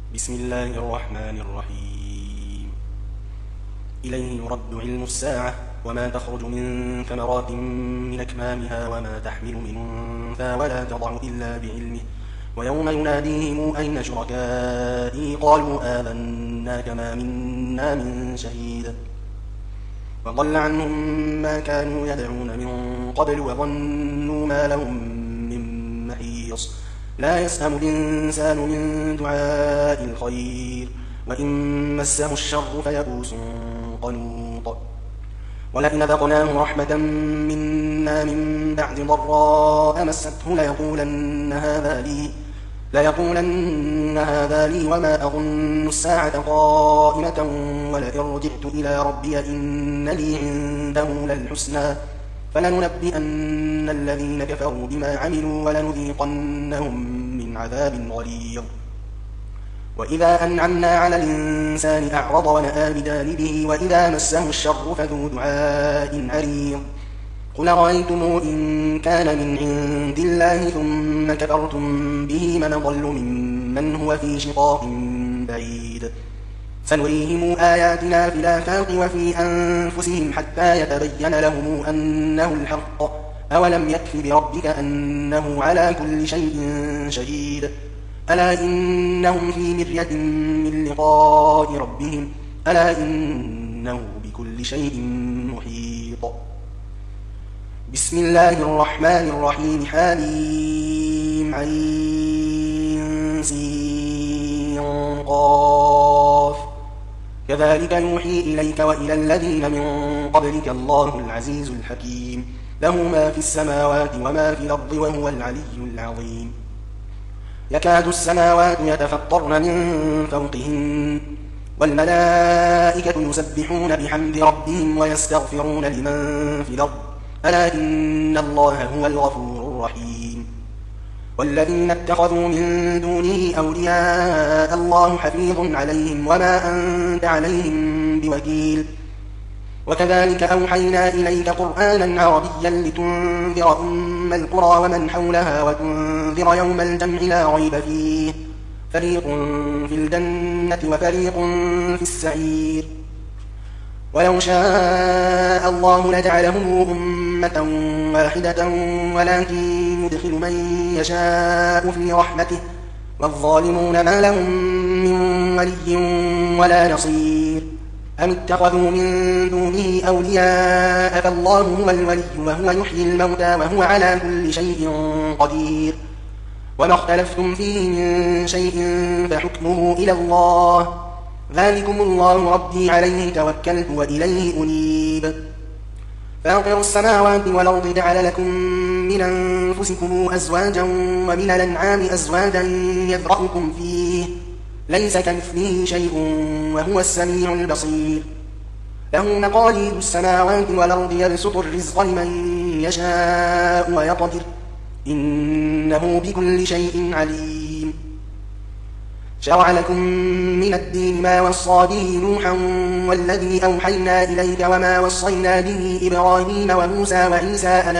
بسم الله الرحمن الرحيم. إليه يرد علم الساعة وما تخرج من ثمرات من أكمامها وما تحمل من أنثى ولا تضع إلا بعلمه ويوم يناديهم أين شركائي قالوا آذنا كما منا من شهيد وضل عنهم ما كانوا يدعون من قبل وظنوا ما لهم من محيص لا يسأم الإنسان من دعاء الخير وإن مسه الشر فيئوس قنوط ولئن ذقناه رحمة منا من بعد ضراء مسته ليقولن هذا لي وما أظن الساعة قائمة ولئن رجعت إلى ربي إن لي عنده للحسنى فلننبئن الذين كفروا بما عملوا ولنذيقنهم من عذاب غليظ وإذا أنعمنا على الإنسان أعرض ونأى بجانبه وإذا مسه الشر فذو دعاء عريض قل رأيتم إن كان من عند الله ثم كفرتم به من ضل ممن هو في شقاق بعيد سنريهم آياتنا في الآفاق وفي أنفسهم حتى يتبين لهم أنه الحق أولم يكف بربك أنه على كل شيء شهيد ألا إنهم في مرية من لقاء ربهم ألا إنه بكل شيء محيط بسم الله الرحمن الرحيم حميم عين سين قاف كذلك يوحي إليك وإلى الذين من قبلك الله العزيز الحكيم له ما في السماوات وما في الأرض وهو العلي العظيم يكاد السماوات يتفطرن من فوقهن والملائكة يسبحون بحمد ربهم ويستغفرون لمن في الأرض ألا إن الله هو الغفور الرحيم والذين اتخذوا من دونه أولياء الله حفيظ عليهم وما أنت عليهم بوكيل وكذلك أوحينا إليك قرآنا عربيا لتنذر أم القرى ومن حولها وتنذر يوم الجمع لا ريب فيه فريق في الجنة وفريق في السعير ولو شاء الله لجعلهم أمة واحدة ولكن يدخل من يشاء في رحمته والظالمون ما لهم من ولي ولا نصير أم اتخذوا من دونه أولياء فالله هو الولي وهو يحيي الموتى وهو على كل شيء قدير وما اختلفتم فيه من شيء فحكمه إلى الله ذلكم الله ربي عليه توكلت وإليه أنيب فاطر السماوات والأرض جعل لكم من أنفسكم أزواجا ومن الأنعام أزواجا يذرأكم فيه ليس كمثله شيء وهو السميع البصير له مقاليد السماوات والأرض يبسط الرزق لمن يشاء ويقدر إنه بكل شيء عليم شرع لكم من الدين ما وصى به نوحا والذي أوحينا إليك وما وصينا به إبراهيم وموسى وعيسى أن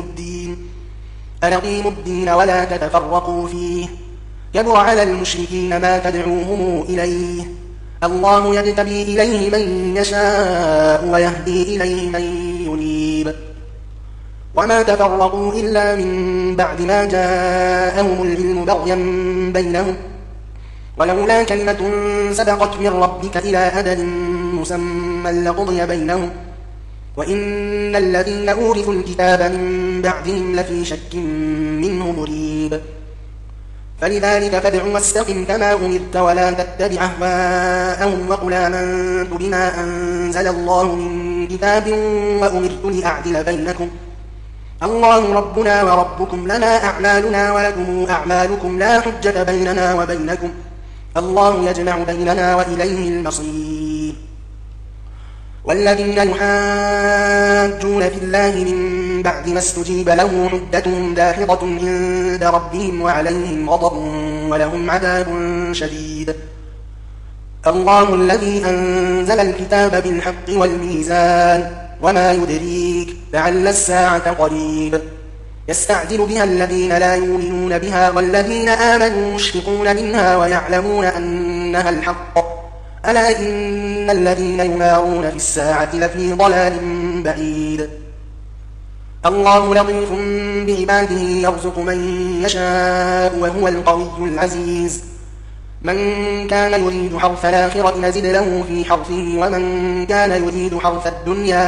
أقيموا الدين ولا تتفرقوا فيه كبر على المشركين ما تدعوهم إليه الله يجتبي إليه من يشاء ويهدي إليه من ينيب وما تفرقوا إلا من بعد ما جاءهم العلم بغيا بينهم ولولا كلمة سبقت من ربك إلى أجل مسمى لقضي بينهم وإن الذين أورثوا الكتاب من بعدهم لفي شك منه مريب فلذلك فادع واستقم كما أمرت ولا تتبع أهواءهم وقل آمنت بما أنزل الله من كتاب وأمرت لأعدل بينكم الله ربنا وربكم لنا أعمالنا ولكم أعمالكم لا حجة بيننا وبينكم الله يجمع بيننا وإليه المصير والذين يحاجون في الله من بعد ما استجيب له حجتهم داحضة عند ربهم وعليهم غضب ولهم عذاب شديد الله الذي أنزل الكتاب بالحق والميزان وما يدريك لعل الساعة قريب يستعجل بها الذين لا يؤمنون بها والذين آمنوا مشفقون منها ويعلمون أنها الحق ألا إن الذين يمارون في الساعة لفي ضلال بعيد الله لطيف بعباده يرزق من يشاء وهو القوي العزيز من كان يريد حرث الآخرة نزد له في حرثه ومن كان يريد حرث الدنيا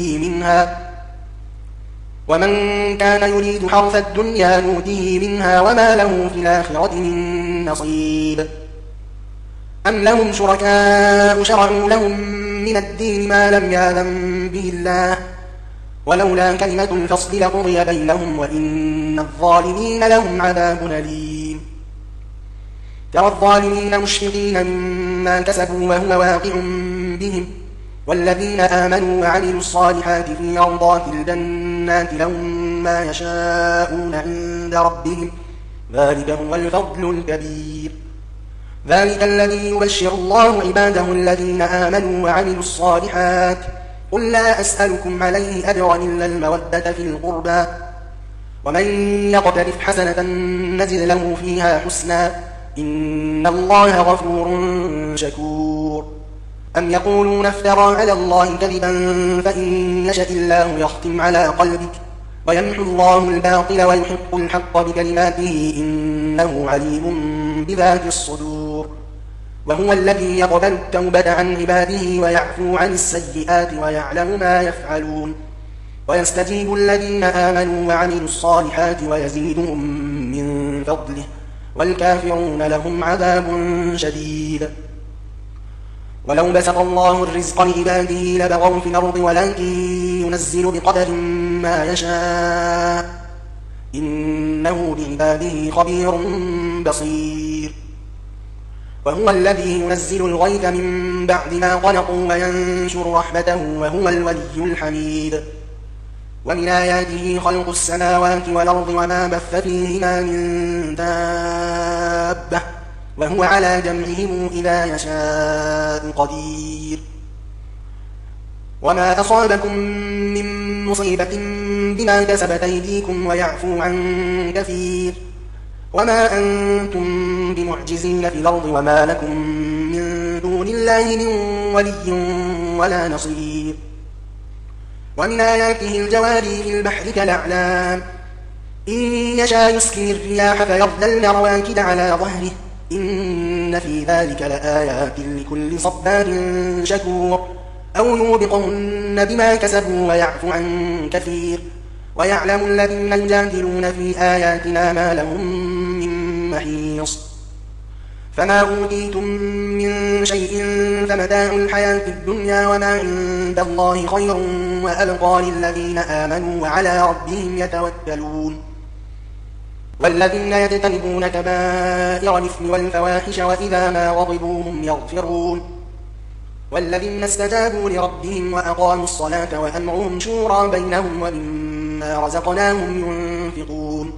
نؤته منها وما له في الآخرة من نصيب أم لهم شركاء شرعوا لهم من الدين ما لم يأذن به الله ولولا كلمة الفصل لقضي بينهم وإن الظالمين لهم عذاب أليم ترى الظالمين مشفقين مما كسبوا وهو واقع بهم والذين آمنوا وعملوا الصالحات في روضات الجنات لهم ما يشاءون عند ربهم ذلك هو الفضل الكبير ذلك الذي يبشر الله عباده الذين آمنوا وعملوا الصالحات قل لا أسألكم عليه أجرا إلا المودة في القربى ومن يقترف حسنة نزد له فيها حسنا إن الله غفور شكور أم يقولون افترى على الله كذبا فإن يشأ الله يختم على قلبك ويمحو الله الباطل ويحق الحق بكلماته إنه عليم بذات الصدور وهو الذي يقبل التوبة عن عباده ويعفو عن السيئات ويعلم ما يفعلون ويستجيب الذين آمنوا وعملوا الصالحات ويزيدهم من فضله والكافرون لهم عذاب شديد ولو بسط الله الرزق لعباده لبغوا في الأرض ولكن ينزل بقدر ما يشاء إنه بعباده خبير بصير وهو الذي ينزل الغيث من بعد ما قنطوا وينشر رحمته وهو الولي الحميد ومن آياته خلق السماوات والأرض وما بث فيهما من دابة وهو على جمعهم إذا يشاء قدير وما أصابكم من مصيبة بما كسبت أيديكم ويعفو عن كثير وما أنتم بمعجزين في الأرض وما لكم من دون الله من ولي ولا نصير ومن آياته الجواري في البحر كالأعلام إن يشاء يسكن الرياح فيظللن رواكد على ظهره إن في ذلك لآيات لكل صبار شكور أو يوبقهن بما كسبوا ويعفو عن كثير ويعلم الذين يجادلون في آياتنا ما لهم من محيص فما أوتيتم من شيء فمتاع الحياة الدنيا وما عند الله خير وأبقى للذين آمنوا وعلى ربهم يتوكلون والذين يجتنبون كبائر الإثم والفواحش وإذا ما غضبوا هم يغفرون والذين استجابوا لربهم وأقاموا الصلاة وأمرهم شورى بينهم ومما رزقناهم ينفقون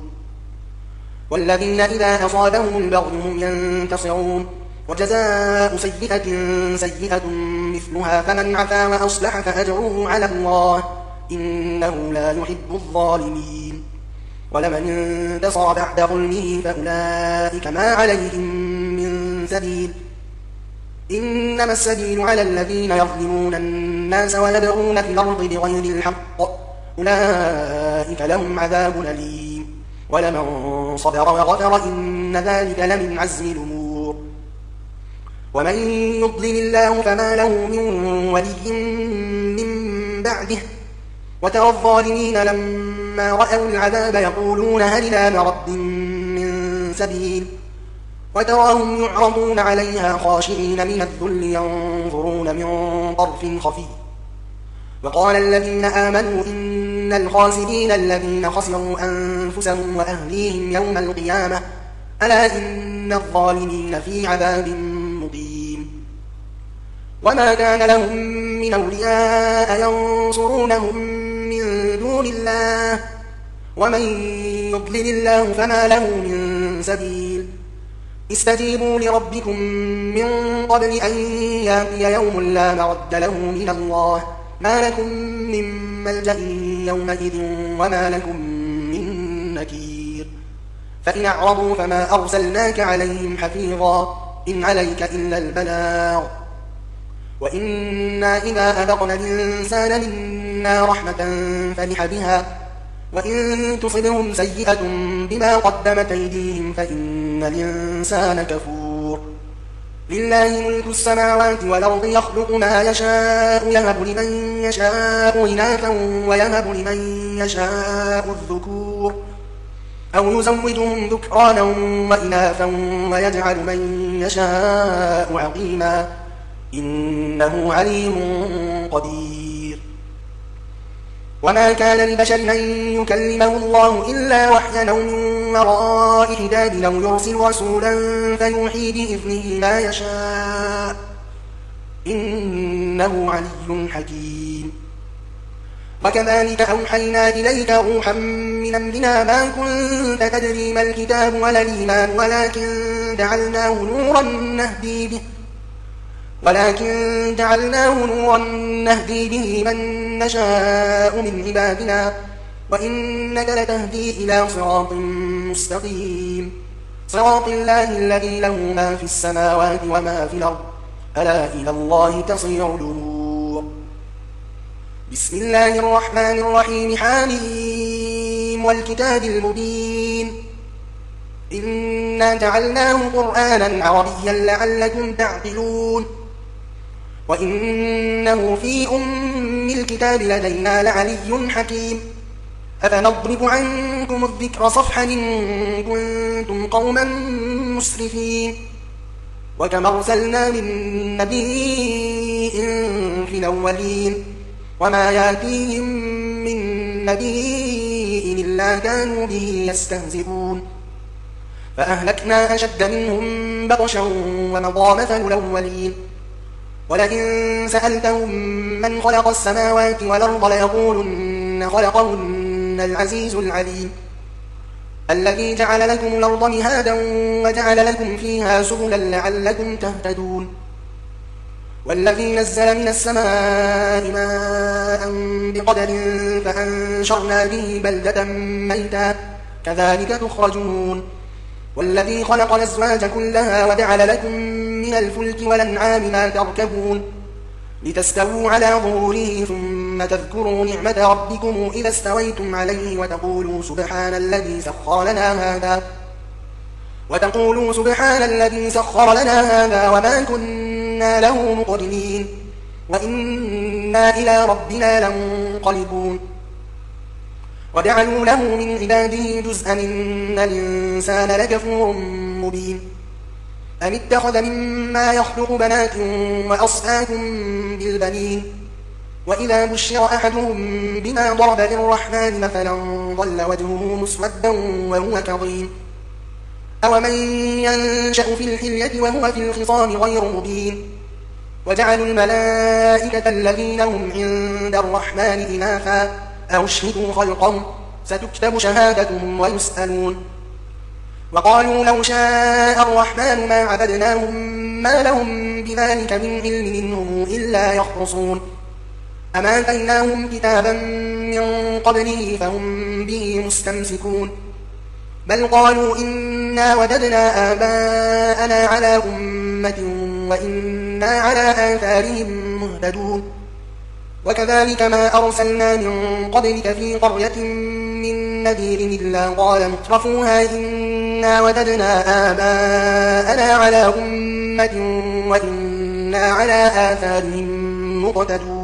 والذين إذا أصابهم البغي هم ينتصرون وجزاء سيئة سيئة مثلها فمن عفا وأصلح فأجره على الله إنه لا يحب الظالمين ولمن انتصر بعد ظلمه فأولئك ما عليهم من سبيل إنما السبيل على الذين يظلمون الناس ويبغون في الأرض بغير الحق أولئك لهم عذاب أليم ولمن صبر وغفر إن ذلك لمن عزم الأمور ومن يضلل الله فما له من ولي من بعده وترى الظالمين لما رأوا العذاب يقولون هل إلى مرد من سبيل وتراهم يعرضون عليها خاشعين من الذل ينظرون من طرف خفي وقال الذين آمنوا إن الخاسرين الذين خسروا أنفسهم وأهليهم يوم القيامة ألا إن الظالمين في عذاب مقيم وما كان لهم من أولياء ينصرونهم من دون الله ومن يضلل الله فما له من سبيل استجيبوا لربكم من قبل أن يأتي يوم لا مرد له من الله ما لكم من ملجأ يومئذ وما لكم من نكير فإن أعرضوا فما أرسلناك عليهم حفيظا إن عليك إلا البلاغ وإنا إذا أذقنا الإنسان منا رحمة فرح بها وإن تصبهم سيئة بما قدمت أيديهم فإن الإنسان كفور لله ملك السماوات والأرض يخلق ما يشاء يهب لمن يشاء إناثا ويهب لمن يشاء الذكور أو يزوجهم ذكرانا وإناثا ويجعل من يشاء عقيما إنه عليم قدير وما كان لبشر أن يكلمه الله إلا وحيا أو من وراء حجاب أو يرسل رسولا فيوحي بإذنه ما يشاء إنه علي حكيم وكذلك أوحينا إليك روحا من أمرنا ما كنت تدري ما الكتاب ولا الإيمان ولكن جعلناه نورا نهدي به من نشاء من عبادنا وإنك لتهدي إلى صراط مستقيم صراط الله الذي له ما في السماوات وما في الأرض ألا إلى الله تصير الأمور بسم الله الرحمن الرحيم حاميم والكتاب المبين إنا جعلناه قرآنا عربيا لعلكم تعقلون وإنه في أم الكتاب لدينا لعلي حكيم أفنضرب عنكم الذكر صفحا إن كنتم قوما مسرفين وكما أرسلنا من نبي في الأولين وما يأتيهم من نبي إلا كانوا به يستهزئون فأهلكنا أشد منهم بطشا ومضى مثل الأولين ولئن سألتهم من خلق السماوات والأرض ليقولن خلقهن العزيز العليم الذي جعل لكم الأرض مهادا وجعل لكم فيها سبلا لعلكم تهتدون والذي نزل من السماء ماء بقدر فأنشرنا به بلدة ميتا كذلك تخرجون والذي خلق الأزواج كلها وجعل لكم من الفلك والأنعام ما تركبون لتستووا على ظهوره ثم تذكروا نعمة ربكم إذا استويتم عليه وتقولوا سبحان الذي سخر لنا هذا وما كنا له مقرنين وإنا إلى ربنا لمنقلبون وجعلوا له من عباده جزءا إن الإنسان لكفور مبين أم اتخذ مما يخلق بنات وأصفاكم بالبنين وإذا بشر أحدهم بما ضرب للرحمن مثلا ظل وجهه مسودا وهو كظيم أومن ينشأ في الحلية وهو في الخصام غير مبين وجعلوا الملائكة الذين هم عند الرحمن إناثا أشهدوا خلقهم ستكتب شهادتهم ويسألون وقالوا لو شاء الرحمن ما عبدناهم ما لهم بذلك من علم منهم إلا يخرصون أما آتيناهم كتابا من قبله فهم به مستمسكون بل قالوا إنا وجدنا آباءنا على أمة وإنا على آثارهم مهتدون وكذلك ما أرسلنا من قبلك في قرية من نذير إلا قال مترفوها إنا وجدنا آباءنا على أمة وإنا على آثارهم مقتدون